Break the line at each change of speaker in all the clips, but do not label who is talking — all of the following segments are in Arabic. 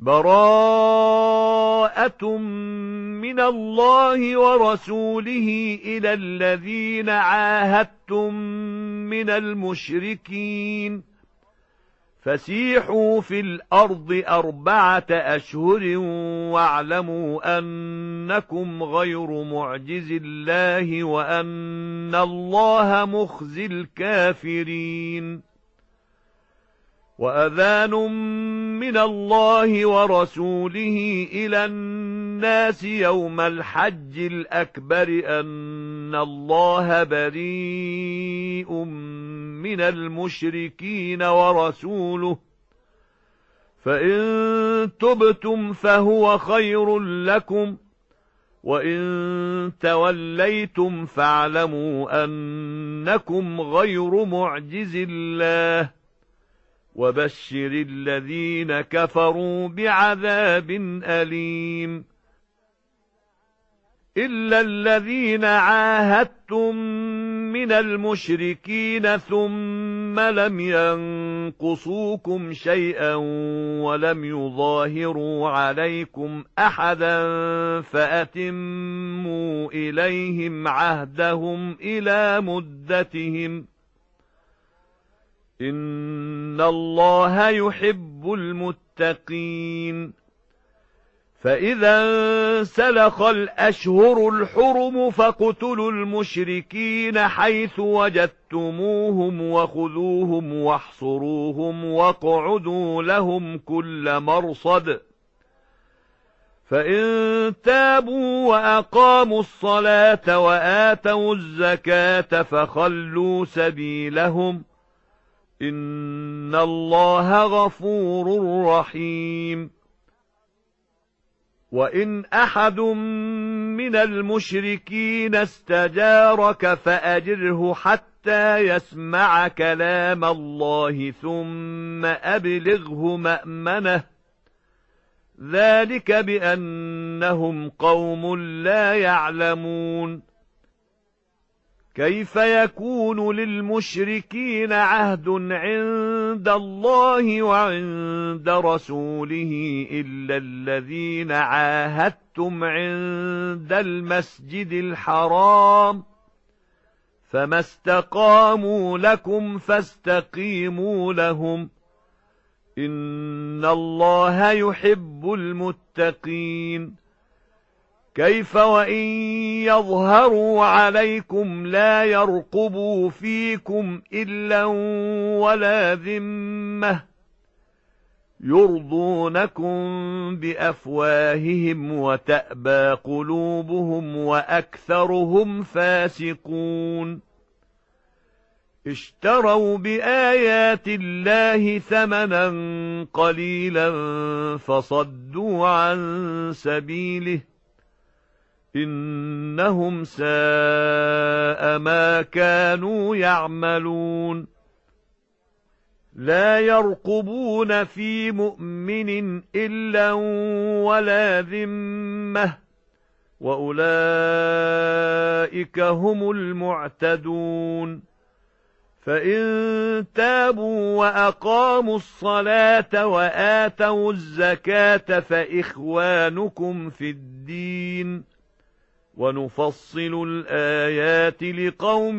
براءة من الله ورسوله إلى الذين عاهدتم من المشركين فسيحوا في الأرض 4 أشهر واعلموا أنكم غير معجز الله وأن الله مخزي الكافرين وأذان من الله ورسوله إلى الناس يوم الحج الأكبر أن الله بريء من المشركين ورسوله فإن تبتم فهو خير لكم وإن توليتم فاعلموا أنكم غير معجز الله وبشر الذين كفروا بعذاب أليم إلا الذين عاهدتم من المشركين ثم لم ينقصوكم شيئا ولم يظاهروا عليكم أحدا فأتموا إليهم عهدهم إلى مدتهم إن الله يحب المتقين فإذا انسلخ الأشهر الحرم فاقتلوا المشركين حيث وجدتموهم وخذوهم واحصروهم واقعدوا لهم كل مرصد فإن تابوا وأقاموا الصلاة وآتوا الزكاة فخلوا سبيلهم إن الله غفور رحيم وإن أحد من المشركين استجارك فأجره حتى يسمع كلام الله ثم أبلغه مأمنه ذلك بأنهم قوم لا يعلمون كيف يكون للمشركين عهد عند الله وعند رسوله إلا الذين عاهدتم عند المسجد الحرام فما استقاموا لكم فاستقيموا لهم إن الله يحب المتقين كيف وإن يظهروا عليكم لا يرقبوا فيكم إلا ولا ذمة يرضونكم بأفواههم وتأبى قلوبهم وأكثرهم فاسقون اشتروا بآيات الله ثمنا قليلا فصدوا عن سبيله إنهم ساء ما كانوا يعملون لا يرقبون في مؤمن إلا ولا ذمة وأولئك هم المعتدون فإن تابوا وأقاموا الصلاة وآتوا الزكاة فإخوانكم في الدين ونفصل الآيات لقوم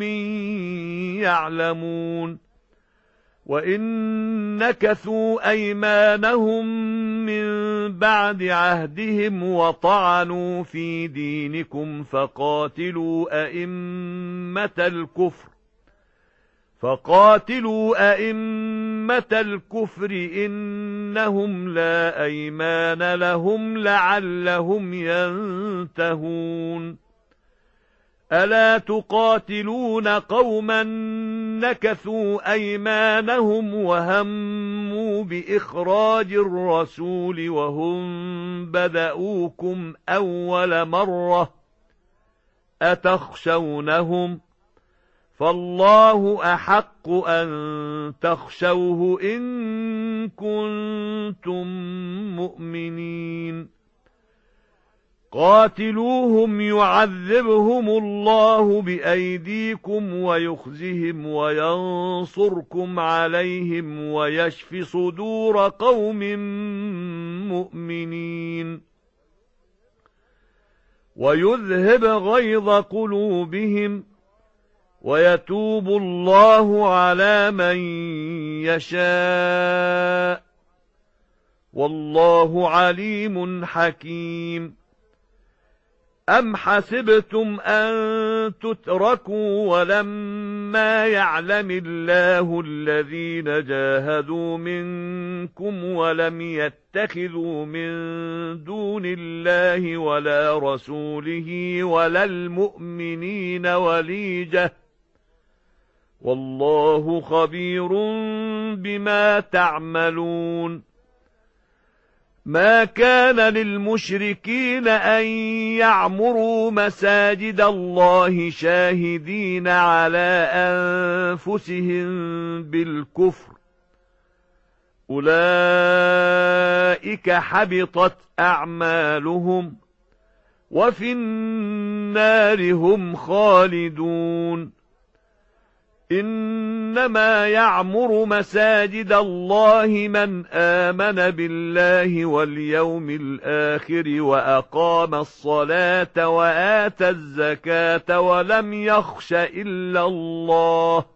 يعلمون وإن نكثوا أيمانهم من بعد عهدهم وطعنوا في دينكم فقاتلوا أئمة الكفر إنهم لا أيمان لهم لعلهم ينتهون ألا تقاتلون قوما نكثوا أيمانهم وهموا بإخراج الرسول وهم بدأوكم أول مرة أتخشونهم فالله أحق أن تخشوه إن كنتم مؤمنين قاتلوهم يعذبهم الله بأيديكم ويخزهم وينصركم عليهم ويشف صدور قوم المؤمنين ويذهب غيظ قلوبهم ويتوب الله على من يشاء والله عليم حكيم أم حسبتم أن تتركوا ولما يعلم الله الذين جاهدوا منكم ولم يتخذوا من دون الله ولا رسوله ولا المؤمنين وليجة والله خبير بما تعملون ما كان للمشركين أن يعمروا مساجد الله شاهدين على أنفسهم بالكفر أولئك حبطت أعمالهم وفي النار هم خالدون إنما يعمر مساجد الله من آمن بالله واليوم الآخر وأقام الصلاة وآتى الزكاة ولم يخش إلا الله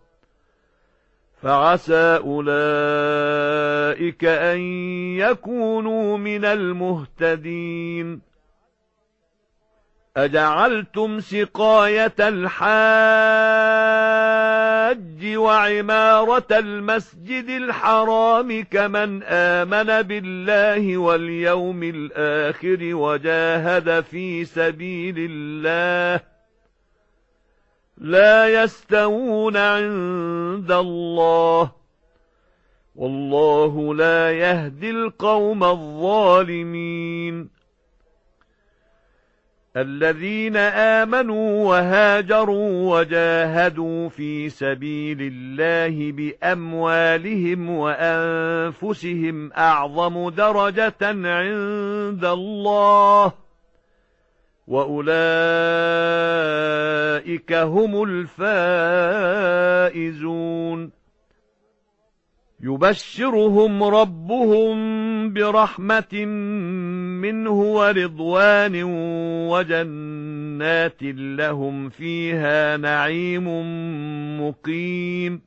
فعسى أولئك أن يكونوا من المهتدين أجعلتم سقاية الحاج وعمارة المسجد الحرام كمن آمن بالله واليوم الآخر وجاهد في سبيل الله لا يستوون عند الله والله لا يهدي القوم الظالمين الذين آمنوا وهاجروا وجاهدوا في سبيل الله بأموالهم وأنفسهم أعظم درجة عند الله وأولئك هم الفائزون يبشرهم ربهم برحمة منه ورضوان وجنات لهم فيها نعيم مقيم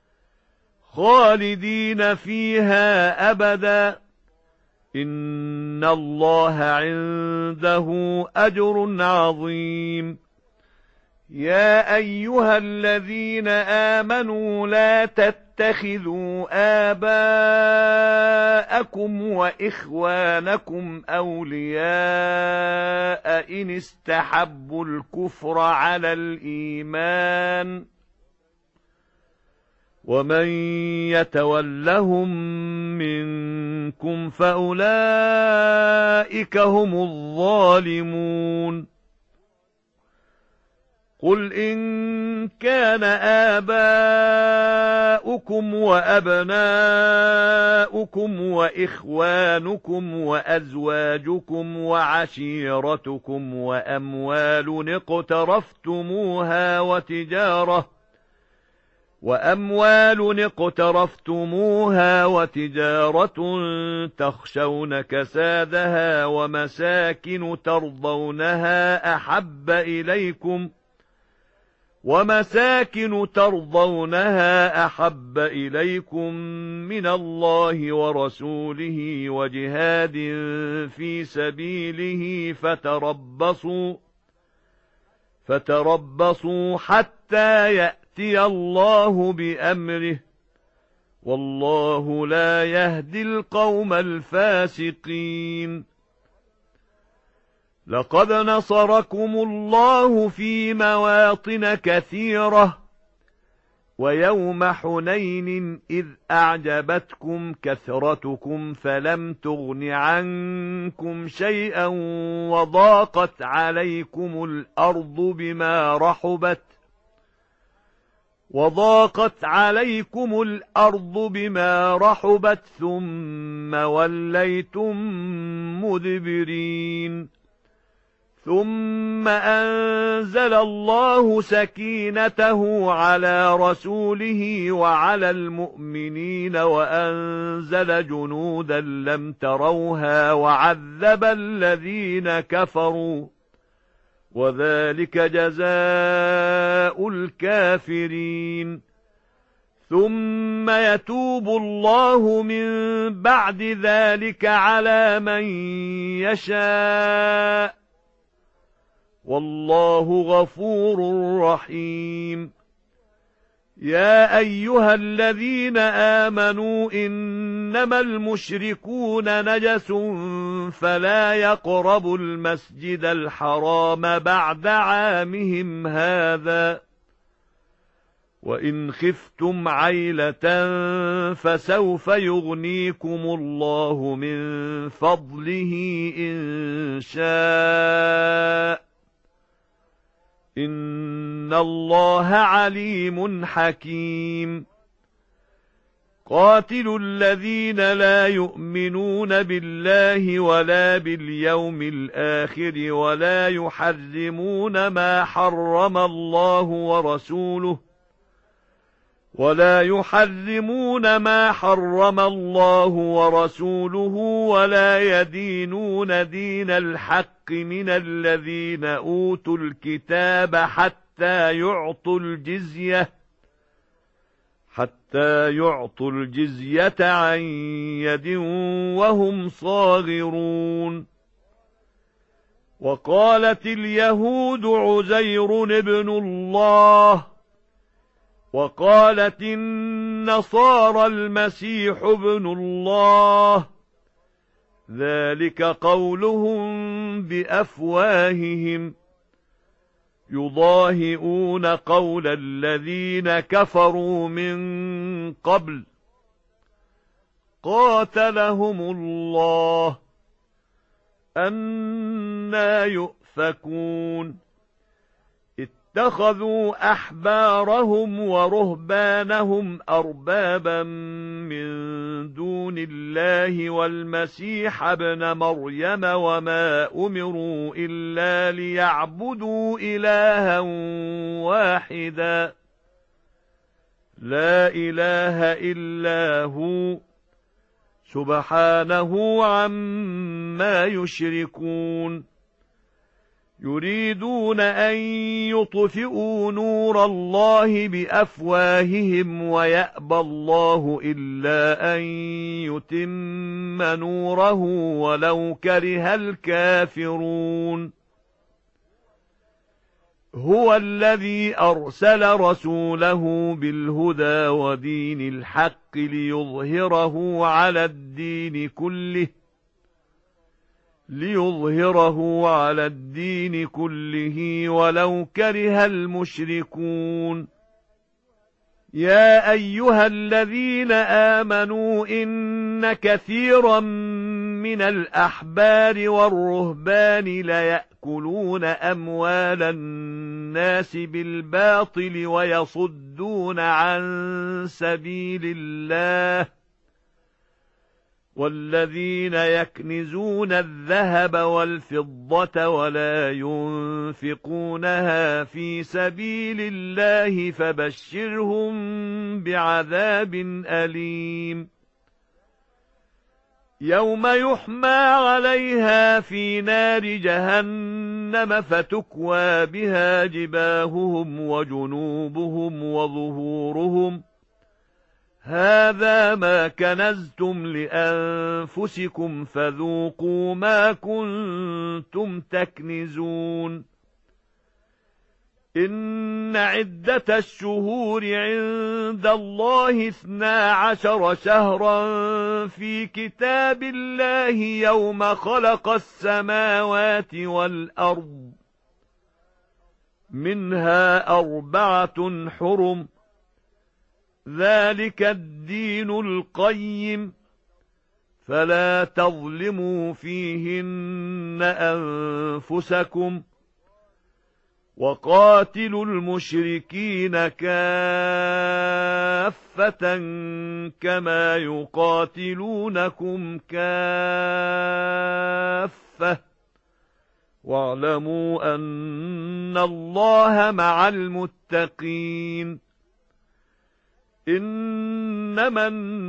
خالدين فيها أبدا إن الله عنده أجر عظيم يا أيها الذين آمنوا لا تتخذوا آباءكم وإخوانكم أولياء إن استحبوا الكفر على الإيمان ومن يتولهم منكم فأولئك هم الظالمون قل إن كان آباؤكم وأبناؤكم وإخوانكم وأزواجكم وعشيرتكم وأموال اقترفتموها وتجارة تخشون كسادها ومساكن ترضونها أحب إليكم من الله ورسوله وجهاد في سبيله فتربصوا حتى يأتي الله بأمره والله لا يهدي القوم الفاسقين لقد نصركم الله في مواطن كثيرة ويوم حنين إذ أعجبتكم كثرتكم فلم تغن عنكم شيئا وضاقت عليكم الأرض بما رحبت ثم وليتم مدبرين ثم أنزل الله سكينته على رسوله وعلى المؤمنين وأنزل جنودا لم تروها وعذب الذين كفروا وذلك جزاء الكافرين ثم يتوب الله من بعد ذلك على من يشاء والله غفور رحيم يا أيها الذين آمنوا إنما المشركون نجس فلا يقربوا المسجد الحرام بعد عامهم هذا وإن خفتم عيلة فسوف يغنيكم الله من فضله إن شاء إن الله عليم حكيم قاتلوا الذين لا يؤمنون بالله ولا باليوم الآخر ولا يحرمون ما حرم الله ورسوله ولا يدينون دين الحق من الذين أوتوا الكتاب حتى يعطوا الجزية عن يد وهم صاغرون وقالت اليهود عزير ابن الله وقالت النصارى المسيح ابن الله ذلك قولهم بأفواههم يضاهئون قول الذين كفروا من قبل قاتلهم الله أنى يؤفكون اتخذوا أحبارهم ورهبانهم أربابا من دون الله والمسيح ابن مريم وما أمروا إلا ليعبدوا إلها واحدا لا إله إلا هو سبحانه عما يشركون يريدون أن يطفئوا نور الله بأفواههم ويأبى الله إلا أن يتم نوره ولو كره الكافرون هو الذي أرسل رسوله بالهدى ودين الحق ليظهره على الدين كله ولو كره المشركون يا أيها الذين آمنوا إن كثيرا من الأحبار والرهبان ليأكلون أموال الناس بالباطل ويصدون عن سبيل الله والذين يكنزون الذهب والفضة ولا ينفقونها في سبيل الله فبشرهم بعذاب أليم يوم يحمى عليها في نار جهنم فتكوى بها جباههم وجنوبهم وظهورهم هذا ما كنزتم لأنفسكم فذوقوا ما كنتم تكنزون إن عدة الشهور عند الله 12 شهرا في كتاب الله يوم خلق السماوات والأرض منها 4 حرم ذلك الدين القيم فلا تظلموا فيهن أنفسكم وقاتلوا المشركين كافة كما يقاتلونكم كافة واعلموا أن الله مع المتقين. إنما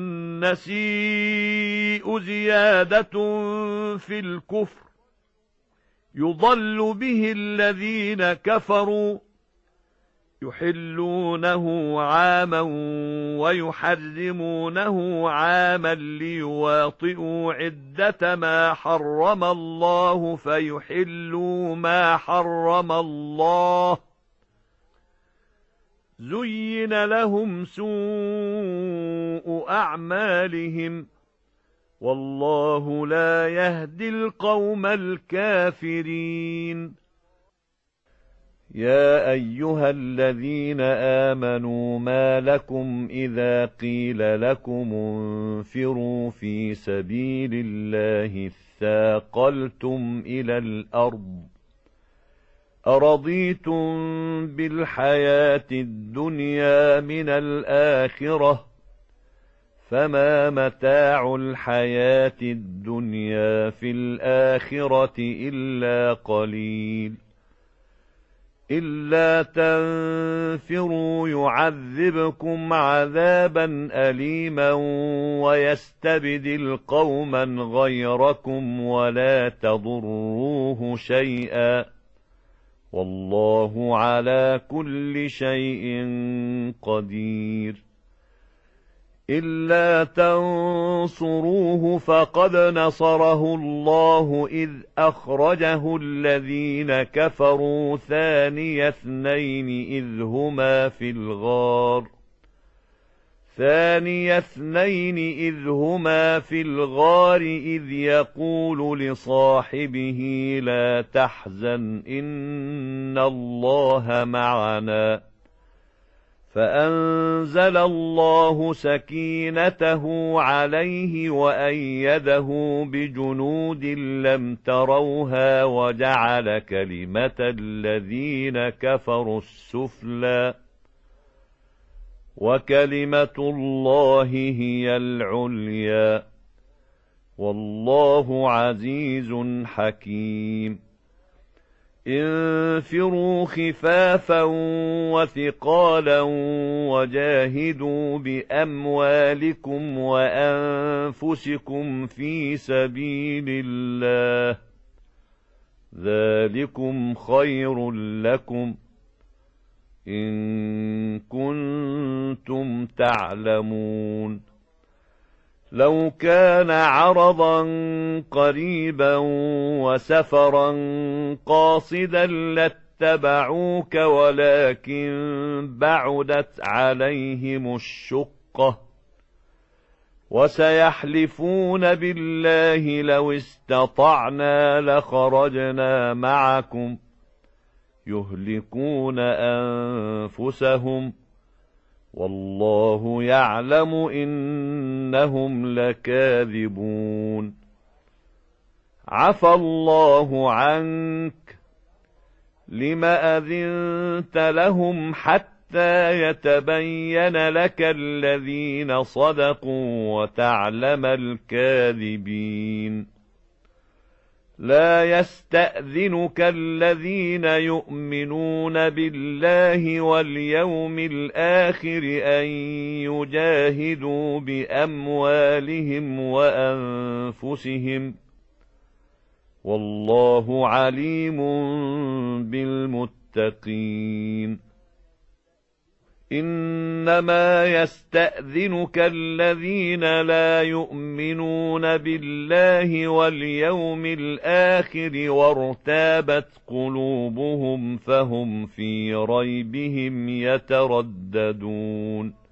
النسيء زيادة في الكفر يضل به الذين كفروا يحلونه عاما ويحرمونه عاما ليواطئوا عدة ما حرم الله فيحلوا ما حرم الله. زين لهم سوء أعمالهم والله لا يهدي القوم الكافرين. يا أيها الذين آمنوا ما لكم إذا قيل لكم انفروا في سبيل الله اثاقلتم إلى الأرض أرضيتم بالحياة الدنيا من الآخرة فما متاع الحياة الدنيا في الآخرة إلا قليل. إلا تنفروا يعذبكم عذابا أليما ويستبدل قوما غيركم ولا تضروه شيئا والله على كل شيء قدير. إلا تنصروه فقد نصره الله إذ أخرجه الذين كفروا ثاني اثنين إذ هما في الغار إذ يقول لصاحبه لا تحزن إن الله معنا فأنزل الله سكينته عليه وأيده بجنود لم تروها وجعل كلمة الذين كفروا السفلى وكلمة الله هي العليا والله عزيز حكيم. انفروا خفافا وثقالا وجاهدوا بأموالكم وأنفسكم في سبيل الله ذلكم خير لكم إن كنتم تعلمون. لو كان عرضا قريبا وسفرا قاصدا لاتبعوك ولكن بعدت عليهم الشقة وسيحلفون بالله لو استطعنا لخرجنا معكم يهلكون أنفسهم والله يعلم إنهم لكاذبون. عفى الله عنك لم أذنت لهم حتى يتبين لك الذين صدقوا وتعلم الكاذبين. لا يستأذنك الذين يؤمنون بالله واليوم الآخر أن يجاهدوا بأموالهم وأنفسهم والله عليم بالمتقين. إنما يستأذنك الذين لا يؤمنون بالله واليوم الآخر وارتابت قلوبهم فهم في ريبهم يترددون.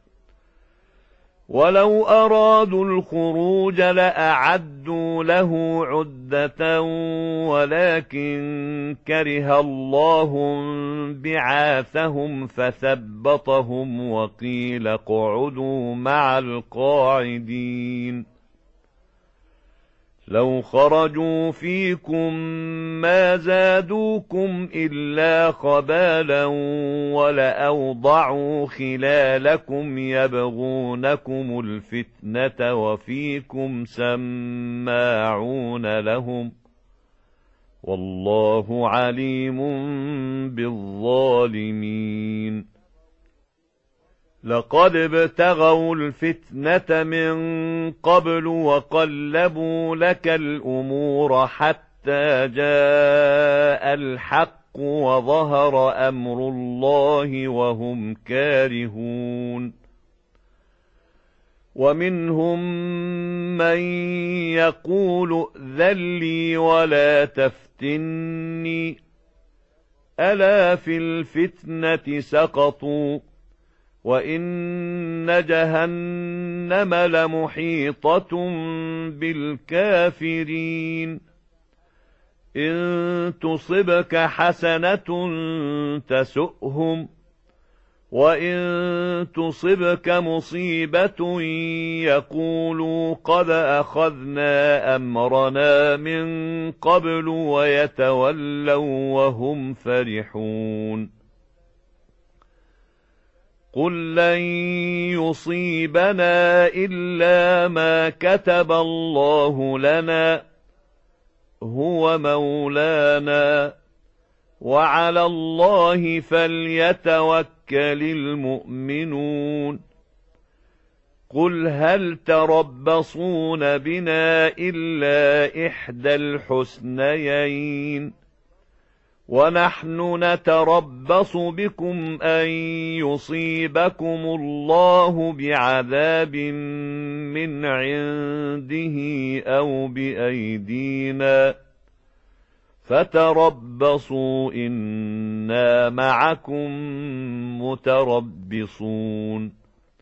ولو أرادوا الخروج لأعدوا له عدة ولكن كره الله بعاثهم فثبطهم وقيل اقعدوا مع القاعدين. لو خرجوا فيكم ما زادوكم إلا خبالا ولأوضعوا خلالكم يبغونكم الفتنة وفيكم سماعون لهم والله عليم بالظالمين. لقد ابتغوا الفتنة من قبل وقلبوا لك الأمور حتى جاء الحق وظهر أمر الله وهم كارهون. ومنهم من يقول ائذن لي ولا تفتني ألا في الفتنة سقطوا وإن جهنم لمحيطة بالكافرين. إن تصبك حسنة تسؤهم وإن تصبك مصيبة يقولوا قد أخذنا أمرنا من قبل ويتولوا وهم فرحون. قل لن يصيبنا إلا ما كتب الله لنا هو مولانا وعلى الله فليتوكل المؤمنون. قل هل تربصون بنا إلا إحدى الحسنيين ونحن نتربص بكم أن يصيبكم الله بعذاب من عنده أو بأيدينا فتربصوا إنا معكم متربصون.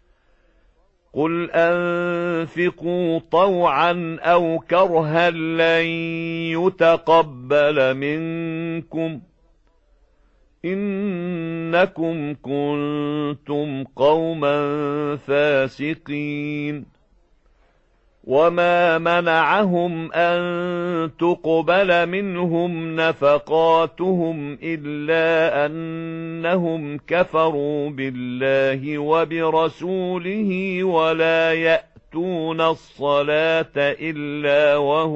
قل أنفقوا طوعا أو كرها لن يتقبل منكم إنكم كنتم قوما فاسقين. وما منعهم أن تقبل منهم نفقاتهم إلا أنهم كفروا بالله وبرسوله ولا يأتون الصلاة إلا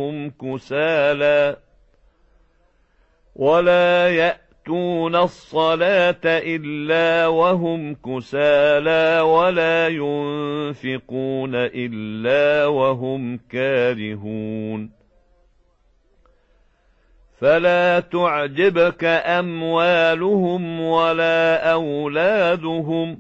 وهم كسالى ولا ينفقون إلا وهم كارهون. فلا تعجبك أموالهم ولا أولادهم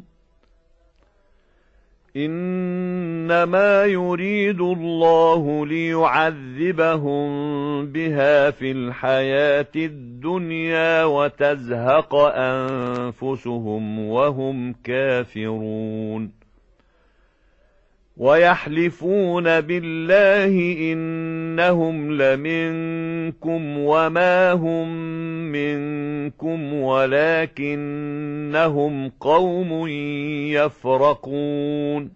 إنما يريد الله ليعذبهم بها في الحياة الدنيا وتزهق أنفسهم وهم كافرون. ويحلفون بالله إنهم لمنكم وما هم منكم ولكنهم قوم يفرقون.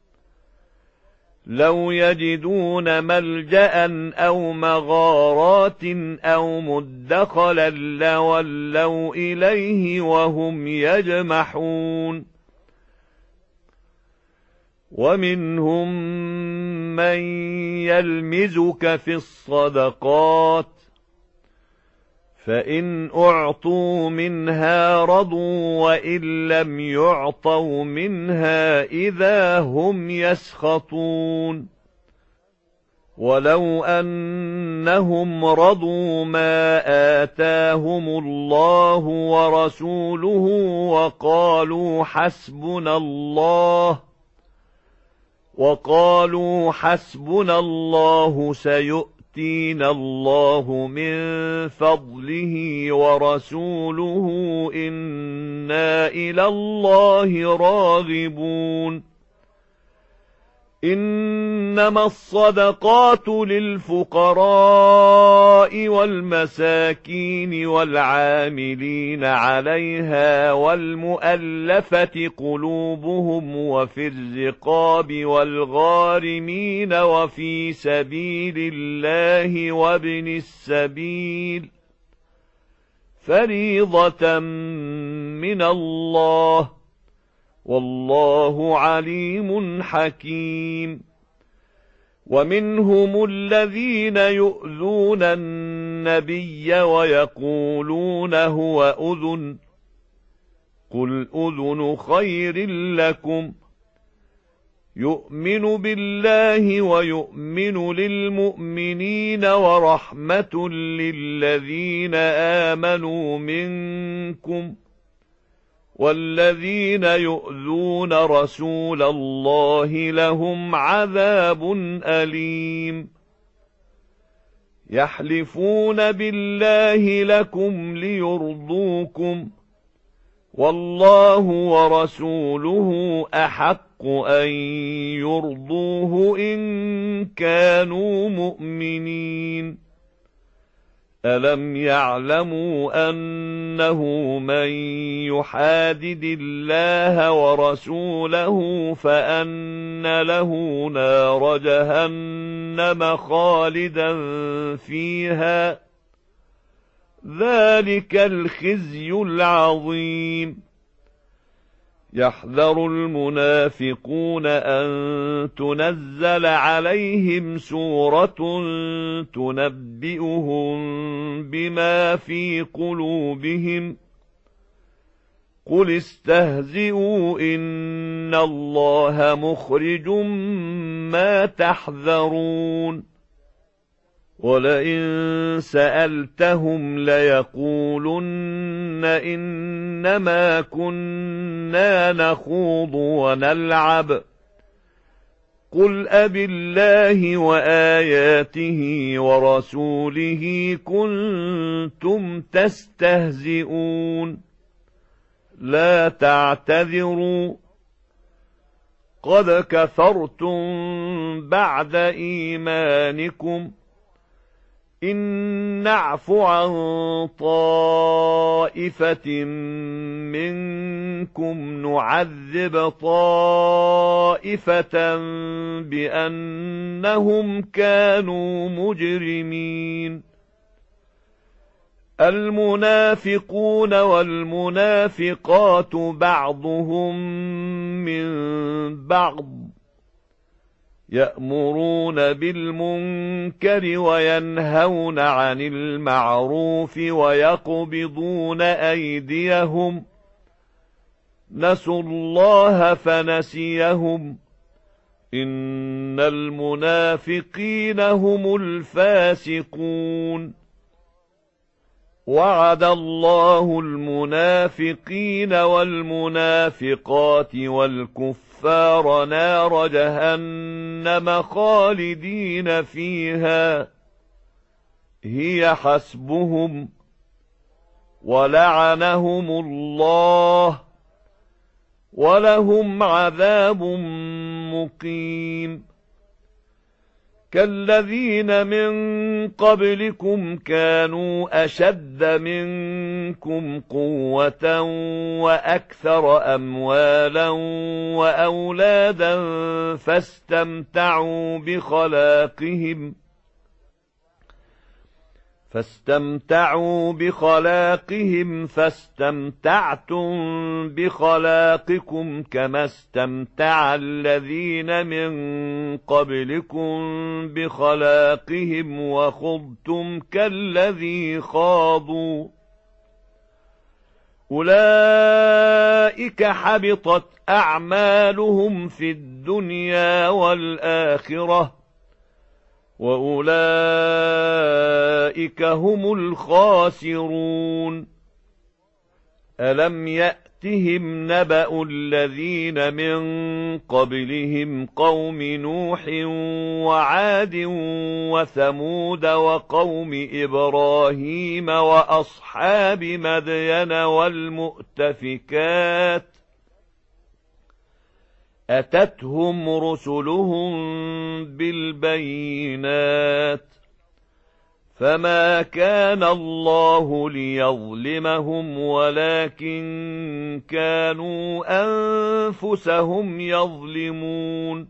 لو يجدون ملجأ أو مغارات أو مدخلا لولوا إليه وهم يجمحون. ومنهم من يلمزك في الصدقات فإن أعطوا منها رضوا وإن لم يعطوا منها إذا هم يسخطون. ولو أنهم رضوا ما آتاهم الله ورسوله وقالوا حسبنا الله سيؤتينا الله من فضله ورسوله إنا إلى الله راغبون. إنما الصدقات للفقراء والمساكين والعاملين عليها والمؤلفة قلوبهم وفي الرقاب والغارمين وفي سبيل الله وابن السبيل فريضة من الله والله عليم حكيم. ومنهم الذين يؤذون النبي ويقولون هو أذن قل أذن خير لكم يؤمن بالله ويؤمن للمؤمنين ورحمة للذين آمنوا منكم والذين يؤذون رسول الله لهم عذاب أليم يحلفون بالله لكم ليرضوكم والله ورسوله أحق أن يرضوه إن كانوا مؤمنين ألم يعلموا أنه من يحادد الله ورسوله فأن له نار جهنم خالدا فيها ذلك الخزي العظيم يحذر المنافقون أن تنزل عليهم سورة تنبئهم بما في قلوبهم قل استهزئوا إن الله مخرج ما تحذرون ولئن سألتهم ليقولن إنما كنا نخوض ونلعب قل أبالله وآياته ورسوله كنتم تستهزئون لا تعتذروا قد كفرتم بعد إيمانكم إن نعف عن طائفة منكم نعذب طائفة بأنهم كانوا مجرمين المنافقون والمنافقات بعضهم من بعض يأمرون بالمنكر وينهون عن المعروف ويقبضون أيديهم نسوا الله فنسيهم إن المنافقين هم الفاسقون وعد الله المنافقين والمنافقات والكفار نار جهنم خالدين فيها هي حسبهم ولعنهم الله ولهم عذاب مقيم كالذين من قبلكم كانوا أشد منكم قوة وأكثر أموالا وأولادا فاستمتعوا بخلاقهم فاستمتعتم بخلاقكم كما استمتع الذين من قبلكم بخلاقهم وخضتم كالذي خاضوا أولئك حبطت أعمالهم في الدنيا والآخرة وأولئك هم الخاسرون ألم يأتهم نبأ الذين من قبلهم قوم نوح وعاد وثمود وقوم إبراهيم وأصحاب مدين والمؤتفكات أتتهم رسلهم بالبينات فما كان الله ليظلمهم ولكن كانوا أنفسهم يظلمون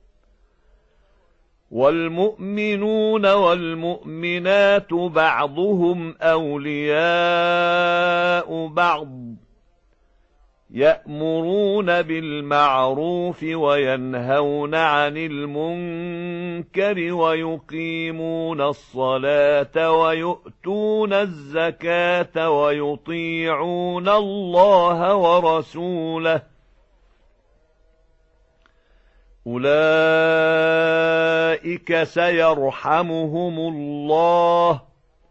والمؤمنون والمؤمنات بعضهم أولياء بعض يأمرون بالمعروف وينهون عن المنكر ويقيمون الصلاة ويؤتون الزكاة ويطيعون الله ورسوله أولئك سيرحمهم الله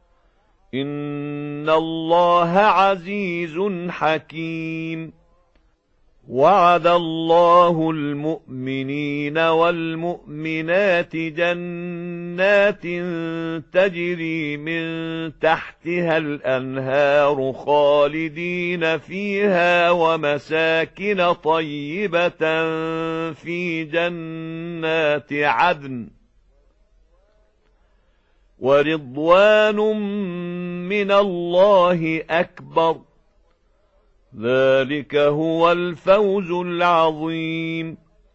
إن الله عزيز حكيم وعد الله المؤمنين والمؤمنات جنات تجري من تحتها الأنهار خالدين فيها ومساكن طيبة في جنات عدن ورضوان من الله أكبر ذلك هو الفوز العظيم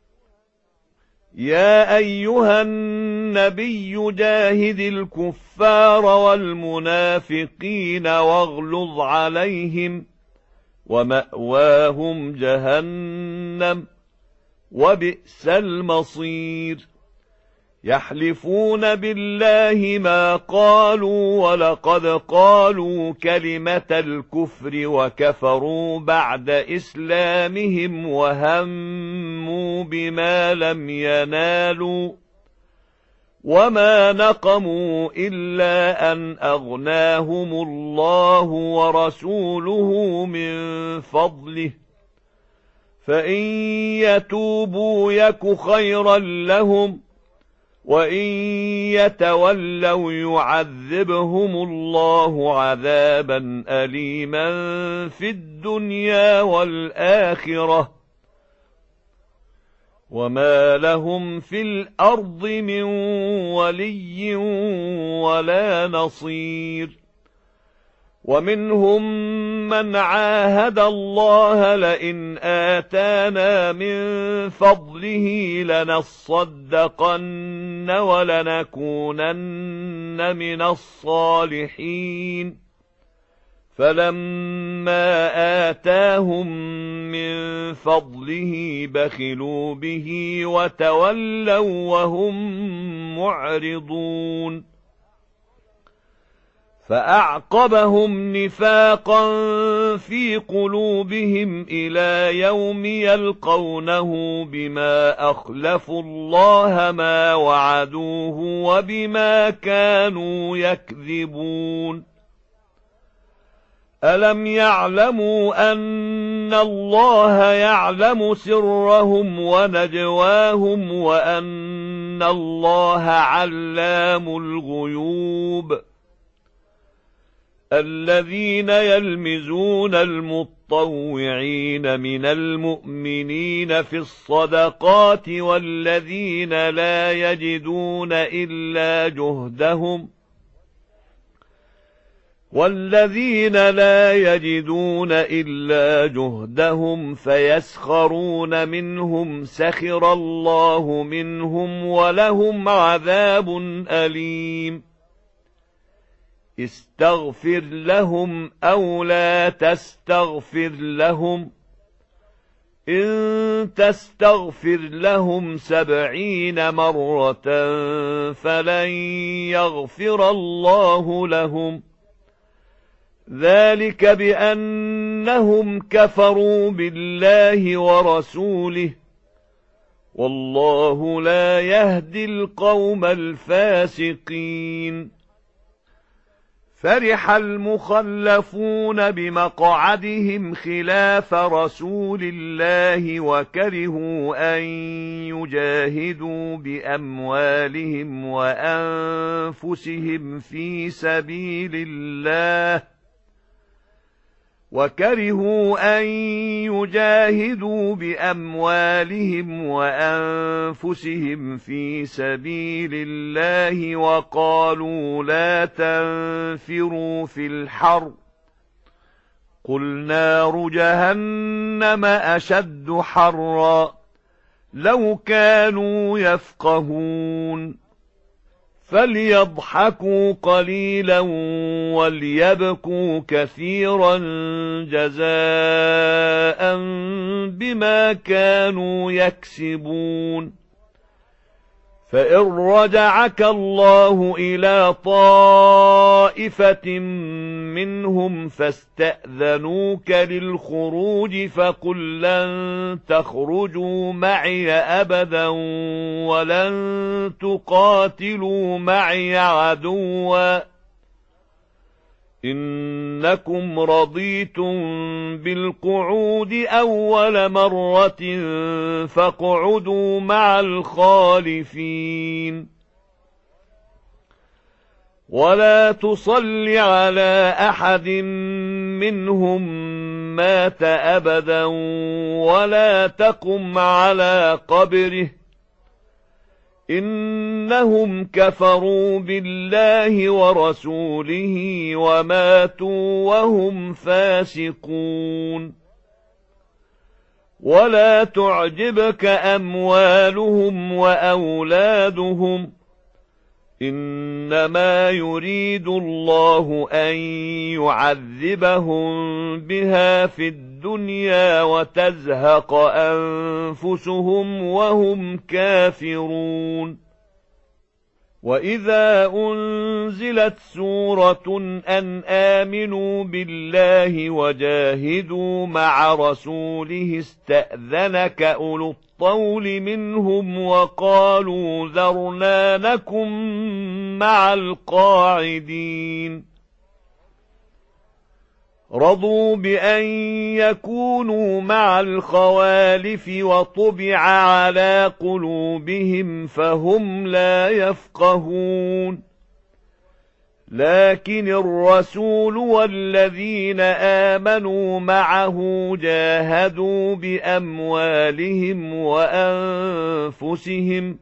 يا أيها النبي جاهد الكفار والمنافقين واغلظ عليهم ومأواهم جهنم وبئس المصير يحلفون بالله ما قالوا ولقد قالوا كلمة الكفر وكفروا بعد إسلامهم وهموا بما لم ينالوا وما نقموا إلا أن أغناهم الله ورسوله من فضله فإن يتوبوا يك خيرا لهم وإن يتولوا يعذبهم الله عذابا أليما في الدنيا والآخرة وما لهم في الأرض من ولي ولا نصير ومنهم من عاهد الله لئن آتانا من فضله لنصدقن ولنكونن من الصالحين فلما آتاهم من فضله بخلوا به وتولوا وهم معرضون فأعقبهم نفاقا في قلوبهم إلى يوم يلقونه بما أخلفوا الله ما وعدوه وبما كانوا يكذبون ألم يعلموا أن الله يعلم سرهم ونجواهم وأن الله علام الغيوب الذين يلمزون المطوعين من المؤمنين في الصدقات والذين لا يجدون إلا جهدهم فيسخرون منهم سخر الله منهم ولهم عذاب أليم استغفر لهم أو لا تستغفر لهم إن تستغفر لهم 70 مرة فلن يغفر الله لهم ذلك بأنهم كفروا بالله ورسوله والله لا يهدي القوم الفاسقين فرح المخلفون بمقعدهم خلاف رسول الله وكرهوا أن يجاهدوا بأموالهم وأنفسهم في سبيل الله وقالوا لا تنفروا في الحر قل نار جهنم أشد حرا لو كانوا يفقهون فليضحكوا قليلا وليبكوا كثيرا جزاء بما كانوا يكسبون فإن رجعك الله إلى طائفة منهم فاستأذنوك للخروج فقل لن تخرجوا معي أبدا ولن تقاتلوا معي عدوا إنكم رضيتم بالقعود أول مرة فاقعدوا مع الخالفين ولا تصل على أحد منهم مات أبدا ولا تقم على قبره إنهم كفروا بالله ورسوله وماتوا وهم فاسقون ولا تعجبك أموالهم وأولادهم إنما يريد الله أن يعذبهم بها في الدنيا وتزهق أنفسهم وهم كافرون وإذا أنزلت سورة أن آمنوا بالله وجاهدوا مع رسوله استأذنك أولو الطول منهم وقالوا ذرنا نكن مع القاعدين رضوا بأن يكونوا مع الخوالف وطبع على قلوبهم فهم لا يفقهون لكن الرسول والذين آمنوا معه جاهدوا بأموالهم وأنفسهم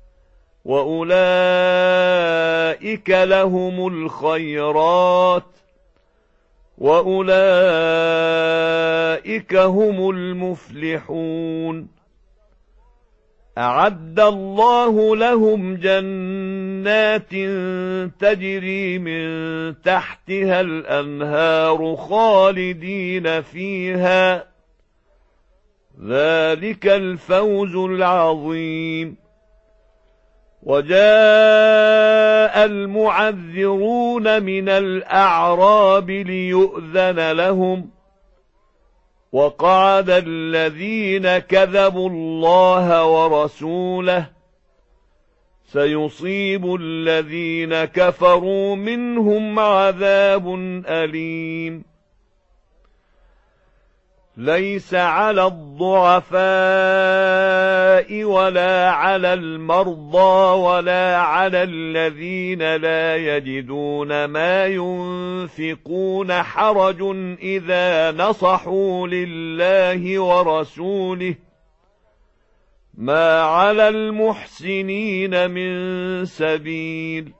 وأولئك لهم الخيرات وأولئك هم المفلحون أعد الله لهم جنات تجري من تحتها الأنهار خالدين فيها ذلك الفوز العظيم وجاء المعذرون من الأعراب ليؤذن لهم وقعد الذين كذبوا الله ورسوله سيصيب الذين كفروا منهم عذاب أليم ليس على الضعفاء ولا على المرضى ولا على الذين لا يجدون ما ينفقون حرج إذا نصحوا لله ورسوله ما على المحسنين من سبيل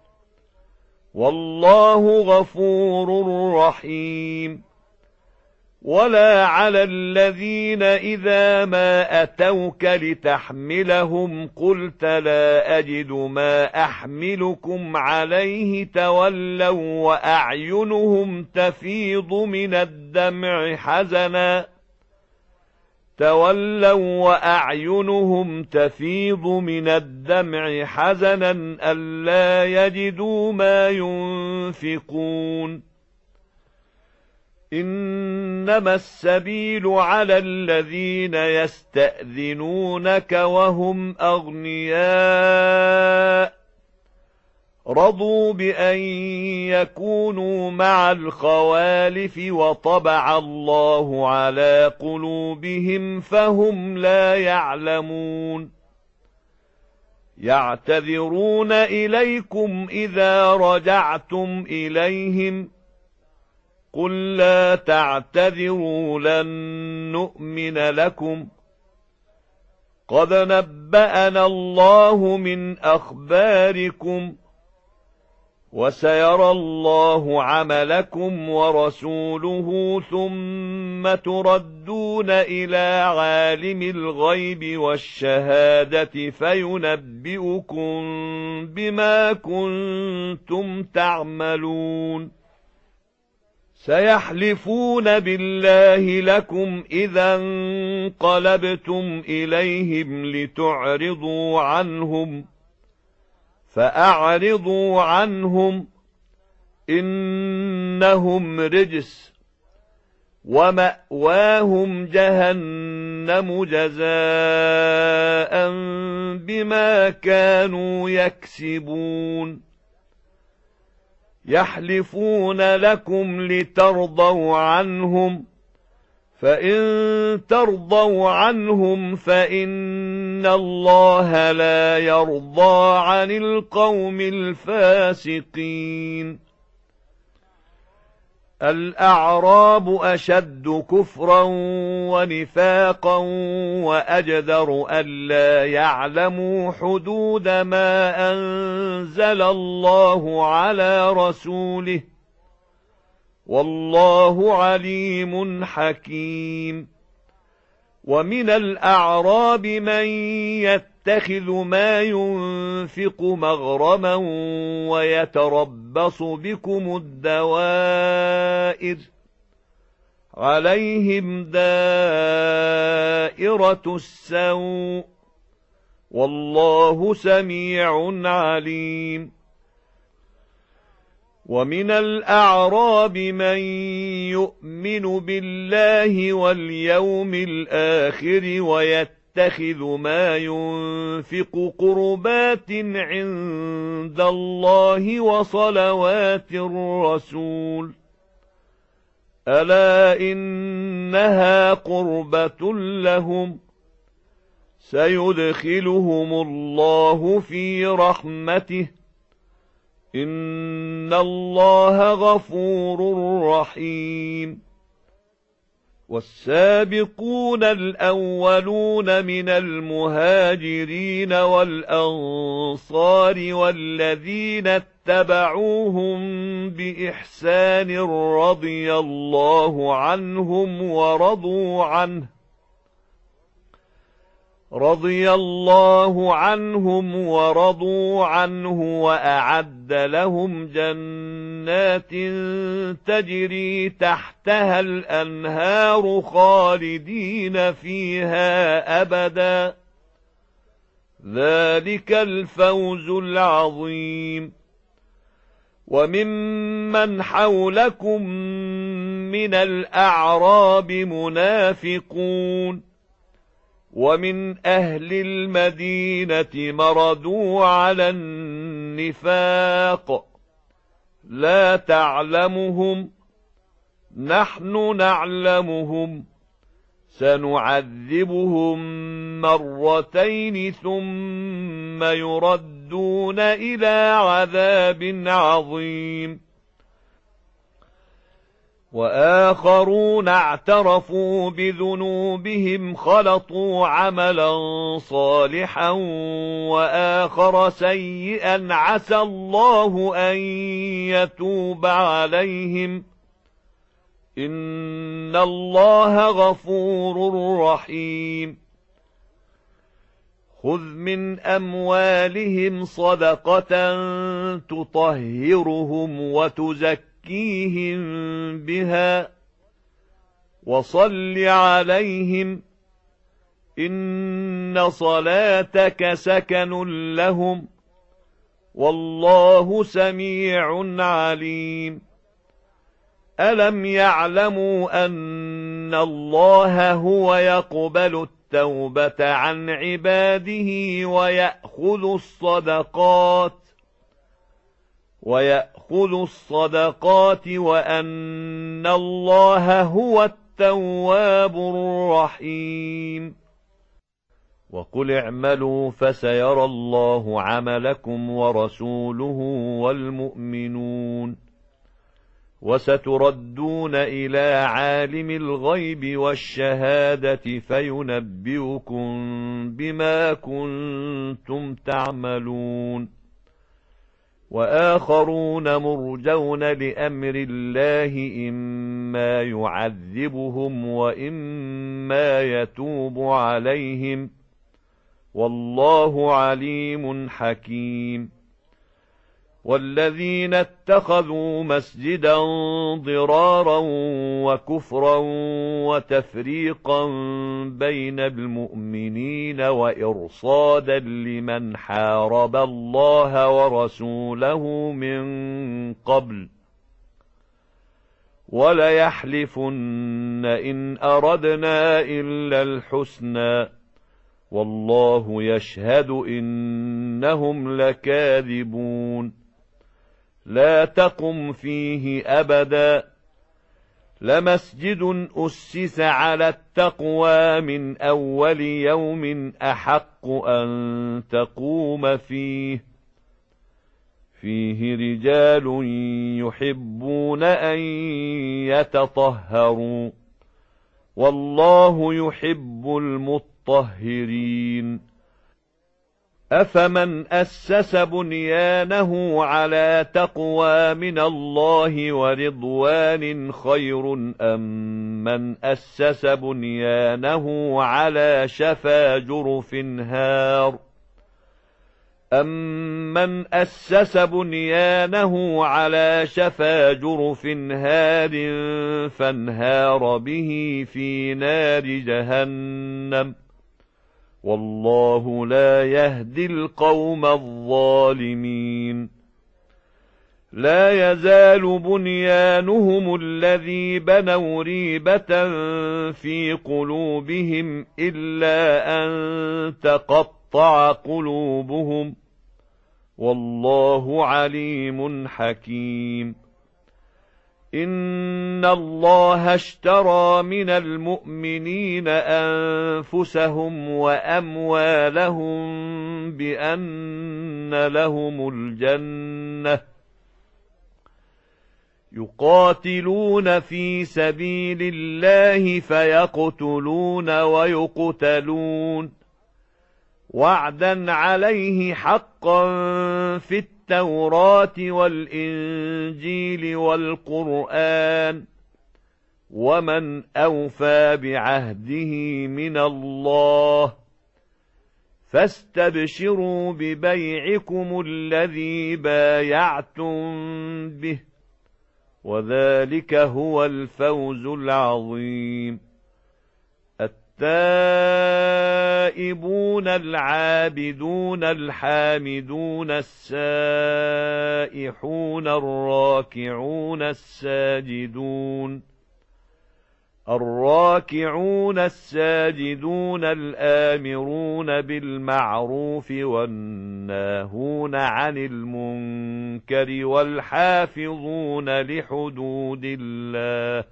والله غفور رحيم ولا على الذين إذا ما أتوك لتحملهم قلت لا أجد ما أحملكم عليه تولوا وأعينهم تفيض من الدمع حزنا ألا يجدوا ما ينفقون إنما السبيل على الذين يستأذنونك وهم أغنياء رضوا بأن يكونوا مع الخوالف وطبع الله على قلوبهم فهم لا يعلمون يعتذرون إليكم إذا رجعتم إليهم قل لا تعتذروا لن نؤمن لكم قد نبأنا الله من أخباركم وسيرى الله عملكم ورسوله ثم تردون إلى عالم الغيب والشهادة فينبئكم بما كنتم تعملون سيحلفون بالله لكم إذا انقلبتم إليهم لتعرضوا عنهم فأعرضوا عنهم إنهم رجس ومأواهم جهنم جزاء بما كانوا يكسبون يحلفون لكم لترضوا عنهم فإن ترضوا عنهم فإن الله لا يرضى عن القوم الفاسقين الأعراب أشد كفرا ونفاقا وأجدر ألا يعلموا حدود ما أنزل الله على رسوله والله عليم حكيم ومن الأعراب من يتخذ ما ينفق مغرما ويتربص بكم الدوائر عليهم دائرة السوء والله سميع عليم ومن الأعراب من يؤمن بالله واليوم الآخر ويتخذ ما ينفق قربات عند الله وصلوات الرسول ألا إنها قربة لهم سيدخلهم الله في رحمته إن الله غفور رحيم والسابقون الأولون من المهاجرين والأنصار والذين اتبعوهم بإحسان رضي الله عنهم ورضوا عنه وأعد لهم جنات تجري تحتها الأنهار خالدين فيها أبدا ذلك الفوز العظيم وممن حولكم من الأعراب منافقون ومن أهل المدينة مردوا على النفاق لا تعلمهم نحن نعلمهم سنعذبهم مرتين ثم يردون إلى عذاب عظيم وآخرون اعترفوا بذنوبهم خلطوا عملا صالحا وآخر سيئا عسى الله أن يتوب عليهم إن الله غفور رحيم خذ من أموالهم صدقة تطهرهم وتزكيهم بها وصل عليهم إن صلاتك سكن لهم والله سميع عليم ألم يعلموا أن الله هو يقبل التوبة عن عباده ويأخذ الصدقات وأن الله هو التواب الرحيم وقل اعملوا فسيرى الله عملكم ورسوله والمؤمنون وستردون إلى عالم الغيب والشهادة فينبئكم بما كنتم تعملون وآخرون مرجون لأمر الله إما يعذبهم وإما يتوب عليهم والله عليم حكيم والذين اتخذوا مسجدا ضرارا وكفرا وتفريقا بين المؤمنين وإرصادا لمن حارب الله ورسوله من قبل وليحلفن إن أردنا إلا الحسنى والله يشهد إنهم لكاذبون لا تقم فيه أبدا لمسجد أسس على التقوى من أول يوم أحق أن تقوم فيه رجال يحبون أن يتطهروا والله يحب المطهرين أفمن أسس بنيانه على تقوى من الله ورضوان خير أم من أسس بنيانه على شفا جرف هار أَمَّنْ أَسَّسَ بُنْيَانَهُ عَلَى شَفَا جُرُفٍ هَارٍ فَانْهَارَ بِهِ فِي نَارِ جَهَنَّمَ وَاللَّهُ لَا يَهْدِي الْقَوْمَ الظَّالِمِينَ لا يزال بنيانهم الذي بنوا ريبة في قلوبهم إلا أن تقطع قلوبهم والله عليم حكيم إن الله اشترى من المؤمنين أنفسهم وأموالهم بأن لهم الجنة يقاتلون في سبيل الله فيقتلون ويقتلون وعدا عليه حقا في التوراة والإنجيل والقرآن ومن أوفى بعهده من الله فاستبشروا ببيعكم الذي بايعتم به وذلك هو الفوز العظيم التائبون العابدون الحامدون السائحون الراكعون الساجدون الآمرون بالمعروف والناهون عن المنكر والحافظون لحدود الله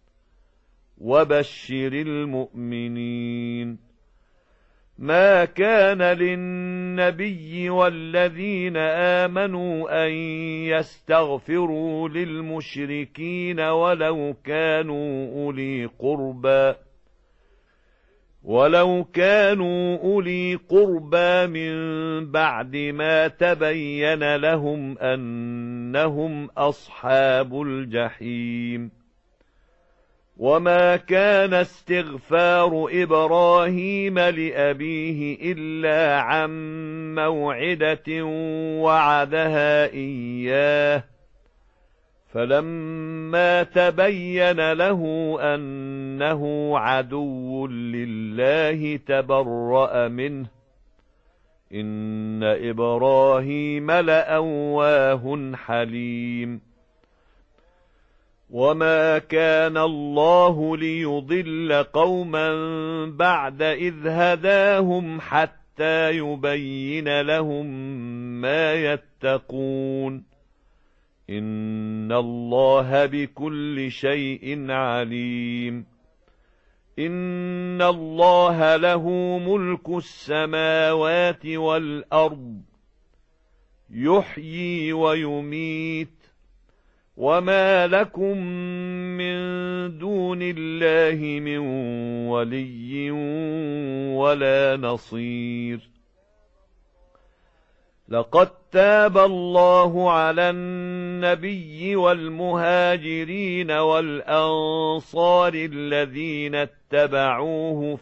وبشر المؤمنين ما كان للنبي والذين آمنوا أن يستغفروا للمشركين ولو كانوا أولي قربى من بعد ما تبين لهم أنهم أصحاب الجحيم وما كان استغفار إبراهيم لأبيه إلا عن موعدة وعدها إياه فلما تبين له أنه عدو لله تبرأ منه إن إبراهيم لأواه حليم وما كان الله ليضل قوما بعد إذ هداهم حتى يبين لهم ما يتقون إن الله بكل شيء عليم إن الله له ملك السماوات والأرض يحيي ويميت وما لكم من دون الله من ولي ولا نصير لقد تاب الله على النبي والمهاجرين والأنصار الذين اتبعوه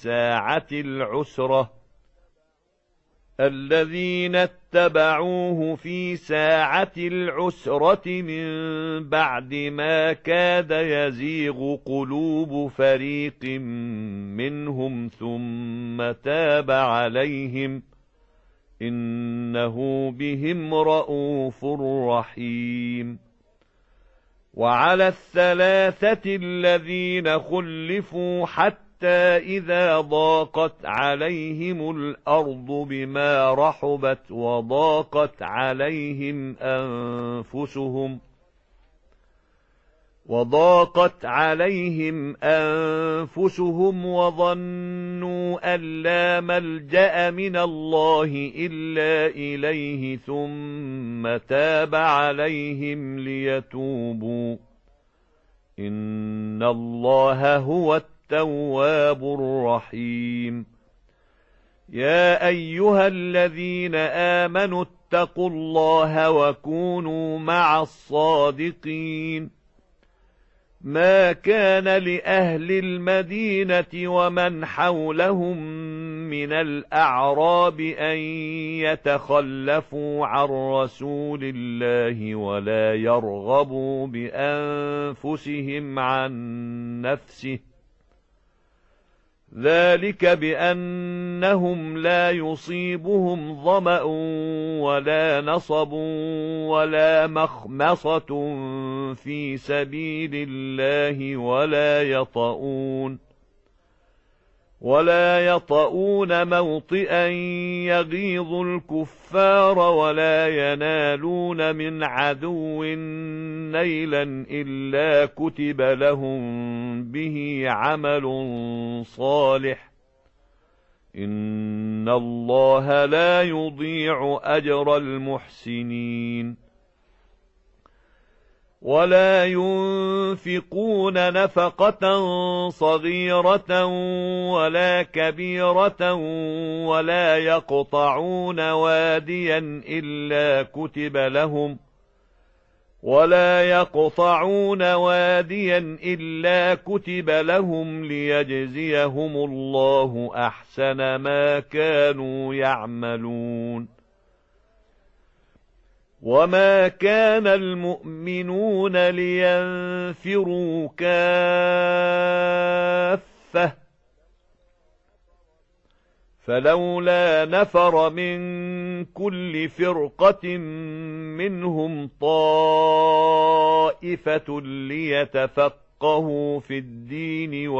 في ساعة العسرة من بعد ما كاد يزيغ قلوب فريق منهم ثم تاب عليهم إنه بهم رءوف رحيم. وعلى الثلاثة الذين خلفوا حتى إذا ضاقت عليهم الأرض بما رحبت وضاقت عليهم أنفسهم وظنوا أن لا ملجأ من الله إلا إليه ثم تاب عليهم ليتوبوا إن الله هو التواب الرحيم. يا أيها الذين آمنوا اتقوا الله وكونوا مع الصادقين. ما كان لأهل المدينة ومن حولهم من الأعراب أن يتخلفوا عن رسول الله ولا يرغبوا بأنفسهم عن نفسه، ذلك بأنهم لا يصيبهم ظمأ ولا نصب ولا مخمصة في سبيل الله ولا يطؤون موطئا يغيظ الكفار ولا ينالون من عدو نيلا إلا كتب لهم به عمل صالح إن الله لا يضيع أجر المحسنين. ولا ينفقون نفقة صغيرة ولا كبيرة ولا يقطعون واديا إلا كتب لهم ليجزيهم الله أحسن ما كانوا يعملون. وما كان المؤمنون لينفروا كافة فلولا نفر من كل فرقة منهم طائفة ليتفقهوا في الدين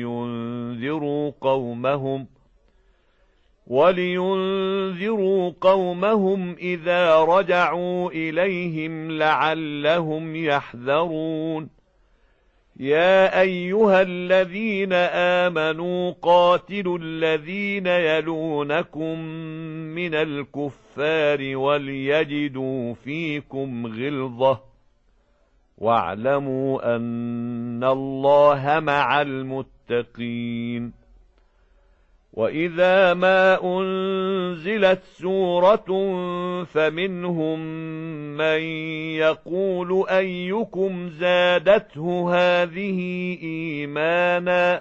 ولينذروا قومهم إذا رجعوا إليهم لعلهم يحذرون. يا أيها الذين آمنوا قاتلوا الذين يلونكم من الكفار وليجدوا فيكم غلظة واعلموا أن الله مع المتقين. وإذا ما أنزلت سورة فمنهم من يقول أيكم زادته هذه إيمانا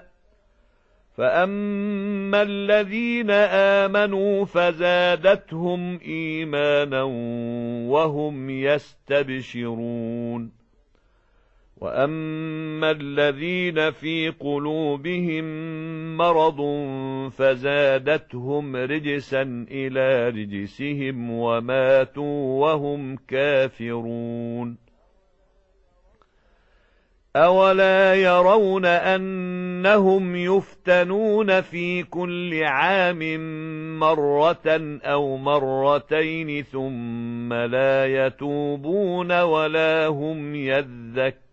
فأما الذين آمنوا فزادتهم إيمانا وهم يستبشرون. وأما الذين في قلوبهم مرض فزادتهم رجسا إلى رجسهم وماتوا وهم كافرون. أولا يرون أنهم يفتنون في كل عام مرة أو مرتين ثم لا يتوبون ولا هم يذكرون.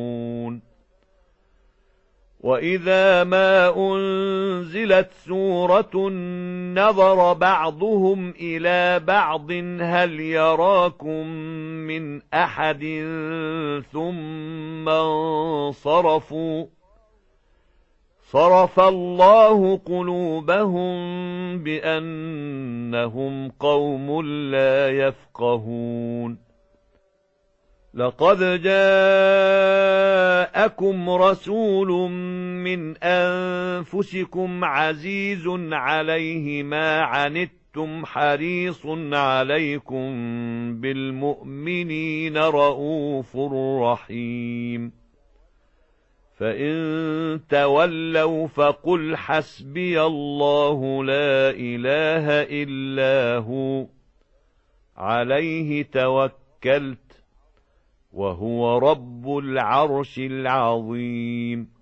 وإذا ما أنزلت سورة نظر بعضهم إلى بعض هل يراكم من أحد ثم صرف الله قلوبهم بأنهم قوم لا يفقهون لقد جاءكم رسول من أنفسكم عزيز عليه ما عنتم حريص عليكم بالمؤمنين رءوف رحيم فإن تولوا فقل حسبي الله لا إله إلا هو عليه توكلت وهو رب العرش العظيم